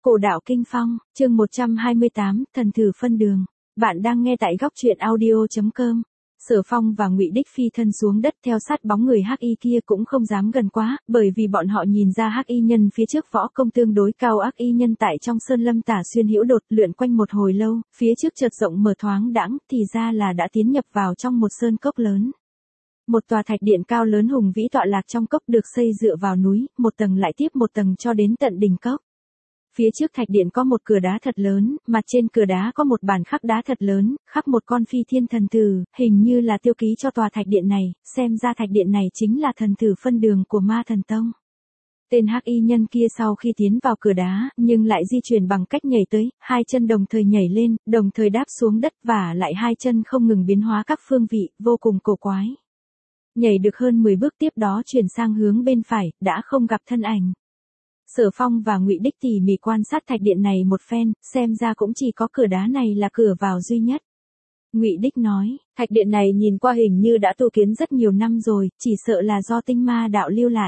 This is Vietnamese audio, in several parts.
Cổ đạo kinh phong, chương 128, thần thử phân đường. Bạn đang nghe tại góc truyện audio.com. Sở Phong và Ngụy Đích phi thân xuống đất theo sát bóng người hắc y kia cũng không dám gần quá, bởi vì bọn họ nhìn ra hắc y nhân phía trước võ công tương đối cao, ác y nhân tại trong sơn lâm tả xuyên hữu đột lượn quanh một hồi lâu, phía trước chợt rộng mở thoáng đãng, thì ra là đã tiến nhập vào trong một sơn cốc lớn. Một tòa thạch điện cao lớn hùng vĩ tọa lạc trong cốc, được xây dựa vào núi, một tầng lại tiếp một tầng cho đến tận đỉnh cốc. Phía trước thạch điện có một cửa đá thật lớn, mặt trên cửa đá có một bàn khắc đá thật lớn, khắc một con phi thiên thần tử, hình như là tiêu ký cho tòa thạch điện này, xem ra thạch điện này chính là thần tử phân đường của Ma Thần Tông. Tên hắc y nhân kia sau khi tiến vào cửa đá, nhưng lại di chuyển bằng cách nhảy tới, hai chân đồng thời nhảy lên, đồng thời đáp xuống đất, và lại hai chân không ngừng biến hóa các phương vị, vô cùng cổ quái. Nhảy được hơn 10 bước tiếp đó chuyển sang hướng bên phải, đã không gặp thân ảnh. Sở Phong và Ngụy Đích tỉ mỉ quan sát thạch điện này một phen, xem ra cũng chỉ có cửa đá này là cửa vào duy nhất. Ngụy Đích nói, thạch điện này nhìn qua hình như đã tu kiến rất nhiều năm rồi, chỉ sợ là do tinh ma đạo lưu lại.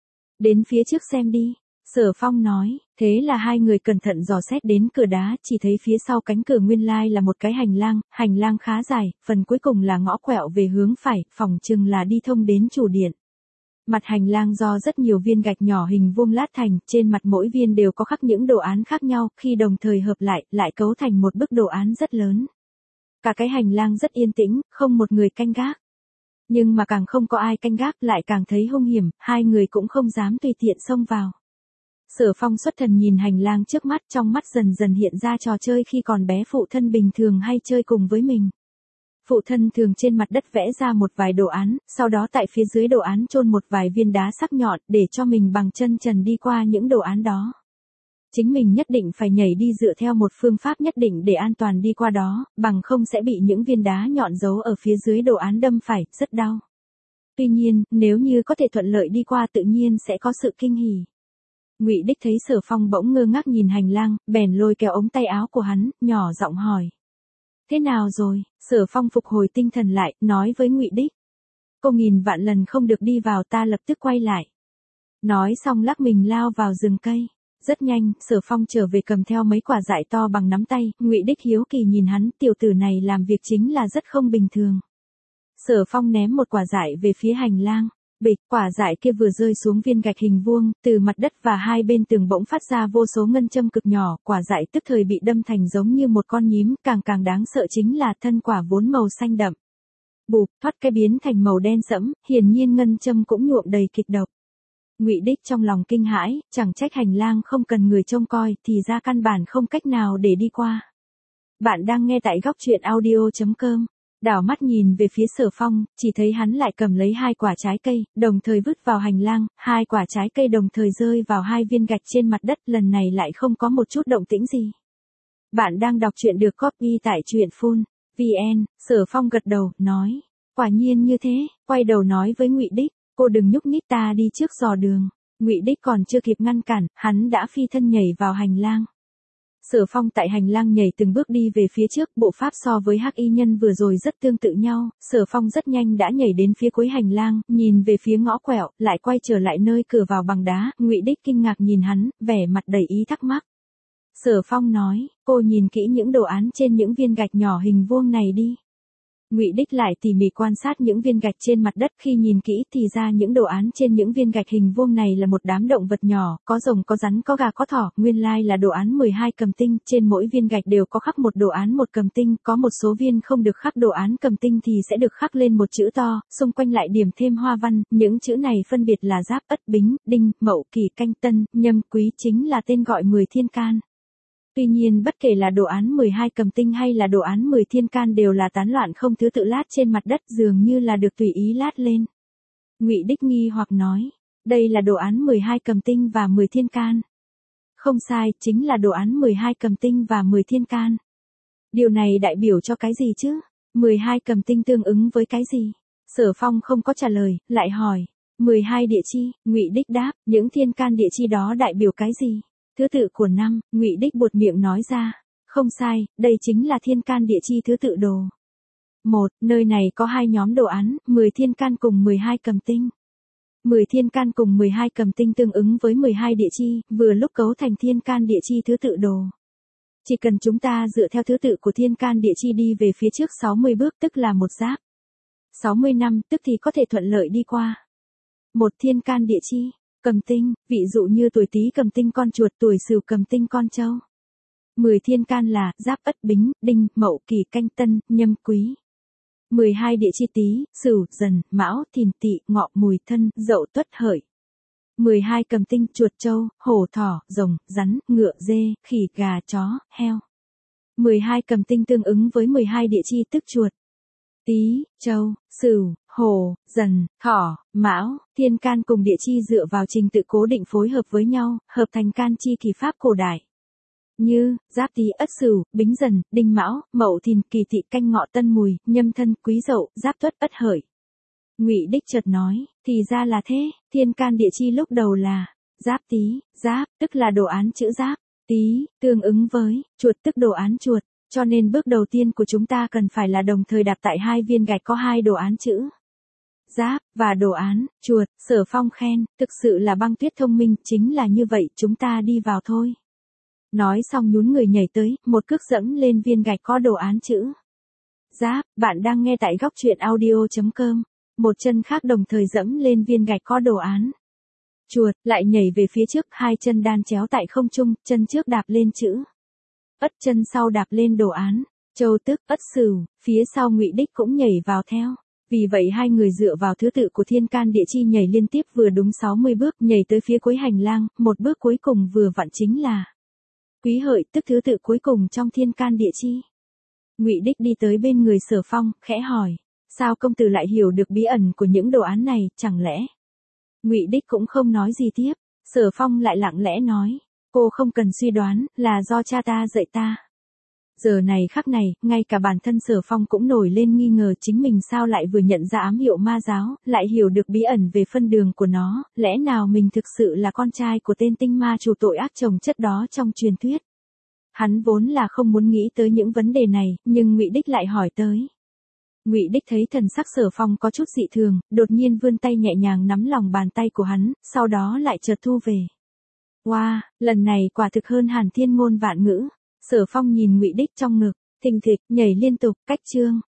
Đến phía trước xem đi. Sở Phong nói, thế là hai người cẩn thận dò xét đến cửa đá, chỉ thấy phía sau cánh cửa nguyên lai là một cái hành lang khá dài, phần cuối cùng là ngõ quẹo về hướng phải, phỏng chừng là đi thông đến chủ điện. Mặt hành lang do rất nhiều viên gạch nhỏ hình vuông lát thành, trên mặt mỗi viên đều có khắc những đồ án khác nhau, khi đồng thời hợp lại cấu thành một bức đồ án rất lớn. Cả cái hành lang rất yên tĩnh, không một người canh gác. Nhưng mà càng không có ai canh gác lại càng thấy hung hiểm, hai người cũng không dám tùy tiện xông vào. Sở Phong xuất thần nhìn hành lang trước mắt, trong mắt dần dần hiện ra trò chơi khi còn bé phụ thân bình thường hay chơi cùng với mình. Phụ thân thường trên mặt đất vẽ ra một vài đồ án, sau đó tại phía dưới đồ án chôn một vài viên đá sắc nhọn, để cho mình bằng chân trần đi qua những đồ án đó. Chính mình nhất định phải nhảy đi dựa theo một phương pháp nhất định để an toàn đi qua đó, bằng không sẽ bị những viên đá nhọn giấu ở phía dưới đồ án đâm phải, rất đau. Tuy nhiên, nếu như có thể thuận lợi đi qua tự nhiên sẽ có sự kinh hỉ. Ngụy Đích thấy Sở Phong bỗng ngơ ngác nhìn hành lang, bèn lôi kéo ống tay áo của hắn, nhỏ giọng hỏi. Thế nào rồi? Sở Phong phục hồi tinh thần lại, nói với Ngụy Đích. Cô nghìn vạn lần không được đi vào, ta lập tức quay lại. Nói xong lắc mình lao vào rừng cây. Rất nhanh, Sở Phong trở về cầm theo mấy quả dại to bằng nắm tay, Ngụy Đích hiếu kỳ nhìn hắn, tiểu tử này làm việc chính là rất không bình thường. Sở Phong ném một quả dại về phía hành lang. Bịch, quả dại kia vừa rơi xuống viên gạch hình vuông, từ mặt đất và hai bên tường bỗng phát ra vô số ngân châm cực nhỏ, quả dại tức thời bị đâm thành giống như một con nhím, càng đáng sợ chính là thân quả vốn màu xanh đậm. Bụp, thoát cái biến thành màu đen sẫm, hiển nhiên ngân châm cũng nhuộm đầy kịch độc. Ngụy Đích trong lòng kinh hãi, chẳng trách hành lang không cần người trông coi, thì ra căn bản không cách nào để đi qua. Bạn đang nghe tại góc truyện audio.com. Đảo mắt nhìn về phía Sở Phong, chỉ thấy hắn lại cầm lấy hai quả trái cây, đồng thời vứt vào hành lang, hai quả trái cây đồng thời rơi vào hai viên gạch trên mặt đất, lần này lại không có một chút động tĩnh gì. Bạn đang đọc truyện được copy tại truyện.vn. Sở Phong gật đầu, nói, quả nhiên như thế, quay đầu nói với Ngụy Đích, cô đừng nhúc nhích, ta đi trước dò đường. Ngụy Đích còn chưa kịp ngăn cản, hắn đã phi thân nhảy vào hành lang. Sở Phong tại hành lang nhảy từng bước đi về phía trước, bộ pháp so với hắc y nhân vừa rồi rất tương tự nhau, Sở Phong rất nhanh đã nhảy đến phía cuối hành lang, nhìn về phía ngõ quẹo, lại quay trở lại nơi cửa vào bằng đá, Ngụy Đích kinh ngạc nhìn hắn, vẻ mặt đầy ý thắc mắc. Sở Phong nói, cô nhìn kỹ những đồ án trên những viên gạch nhỏ hình vuông này đi. Ngụy Đích lại tỉ mỉ quan sát những viên gạch trên mặt đất, khi nhìn kỹ thì ra những đồ án trên những viên gạch hình vuông này là một đám động vật nhỏ, có rồng có rắn có gà có thỏ, nguyên lai là đồ án 12 cầm tinh, trên mỗi viên gạch đều có khắc một đồ án một cầm tinh, có một số viên không được khắc đồ án cầm tinh thì sẽ được khắc lên một chữ to, xung quanh lại điểm thêm hoa văn, những chữ này phân biệt là Giáp, Ất, Bính, Đinh, Mậu, Kỷ, Canh, Tân, Nhâm, Quý, chính là tên gọi 10 thiên can. Tuy nhiên bất kể là đồ án 12 cầm tinh hay là đồ án 10 thiên can đều là tán loạn không thứ tự lát trên mặt đất, dường như là được tùy ý lát lên. Ngụy Đích nghi hoặc nói, đây là đồ án 12 cầm tinh và 10 thiên can. Không sai, chính là đồ án 12 cầm tinh và 10 thiên can. Điều này đại biểu cho cái gì chứ? 12 cầm tinh tương ứng với cái gì? Sở Phong không có trả lời, lại hỏi, 12 địa chi, Ngụy Đích đáp, những thiên can địa chi đó đại biểu cái gì? Thứ tự của năm, Ngụy Đích buột miệng nói ra. Không sai, đây chính là thiên can địa chi thứ tự đồ. 1. Nơi này có hai nhóm đồ án, 10 thiên can cùng 12 cầm tinh. 10 thiên can cùng 12 cầm tinh tương ứng với 12 địa chi, vừa lúc cấu thành thiên can địa chi thứ tự đồ. Chỉ cần chúng ta dựa theo thứ tự của thiên can địa chi đi về phía trước 60 bước tức là một giáp. 60 năm tức thì có thể thuận lợi đi qua. Một thiên can địa chi, cầm tinh, ví dụ như tuổi Tý cầm tinh con chuột, tuổi Sửu cầm tinh con trâu. 10 thiên can là Giáp, Ất, Bính, Đinh, Mậu, Kỷ, Canh, Tân, Nhâm, Quý. 12 địa chi Tý, Sửu, Dần, Mão, Thìn, Tỵ, Ngọ, Mùi, Thân, Dậu, Tuất, Hợi. 12 cầm tinh chuột, trâu, hổ, thỏ, rồng, rắn, ngựa, dê, khỉ, gà, chó, heo. 12 cầm tinh tương ứng với 12 địa chi tức chuột, Tý, Trâu, Sửu, Hổ, Dần, Thỏ, Mão. Thiên can cùng địa chi dựa vào trình tự cố định phối hợp với nhau, hợp thành can chi kỳ pháp cổ đại. Như, Giáp, Tý, Ất, Sửu, Bính, Dần, Đinh, Mão, Mậu, Thìn, Kỷ, Tỵ, Canh, Ngọ, Tân, Mùi, Nhâm, Thân, Quý, Dậu, Giáp, Tuất, Ất, Hợi. Ngụy Đích chợt nói, thì ra là thế, thiên can địa chi lúc đầu là Giáp, Tý, Giáp, tức là đồ án chữ Giáp, Tý, tương ứng với chuột tức đồ án chuột, cho nên bước đầu tiên của chúng ta cần phải là đồng thời đặt tại hai viên gạch có hai đồ án chữ Giáp và đồ án chuột. Sở Phong khen, thực sự là băng tuyết thông minh, chính là như vậy, chúng ta đi vào thôi. Nói xong nhún người nhảy tới, một cước dẫm lên viên gạch có đồ án chữ Giáp. Bạn đang nghe tại góc truyện audio.com. Một chân khác đồng thời dẫm lên viên gạch có đồ án chuột, lại nhảy về phía trước, hai chân đan chéo tại không trung, chân trước đạp lên chữ Ất, chân sau đạp lên đồ án Châu tức Ất Sửu, phía sau Ngụy Đích cũng nhảy vào theo. Vì vậy hai người dựa vào thứ tự của thiên can địa chi nhảy liên tiếp vừa đúng 60 bước, nhảy tới phía cuối hành lang, một bước cuối cùng vừa vặn chính là Quý Hợi, tức thứ tự cuối cùng trong thiên can địa chi. Ngụy Đích đi tới bên người Sở Phong, khẽ hỏi, sao công tử lại hiểu được bí ẩn của những đồ án này, chẳng lẽ? Ngụy Đích cũng không nói gì tiếp. Sở Phong lại lặng lẽ nói, cô không cần suy đoán, là do cha ta dạy ta. Giờ này khắc này, ngay cả bản thân Sở Phong cũng nổi lên nghi ngờ chính mình sao lại vừa nhận ra ám hiệu ma giáo, lại hiểu được bí ẩn về phân đường của nó, lẽ nào mình thực sự là con trai của tên tinh ma chủ tội ác chồng chất đó trong truyền thuyết. Hắn vốn là không muốn nghĩ tới những vấn đề này, nhưng Ngụy Đích lại hỏi tới. Ngụy Đích thấy thần sắc Sở Phong có chút dị thường, đột nhiên vươn tay nhẹ nhàng nắm lòng bàn tay của hắn, sau đó lại chợt thu về. Wow, lần này quả thực hơn hẳn thiên ngôn vạn ngữ. Sở Phong nhìn Ngụy Đích trong ngực, thình thịch, nhảy liên tục, cách chương.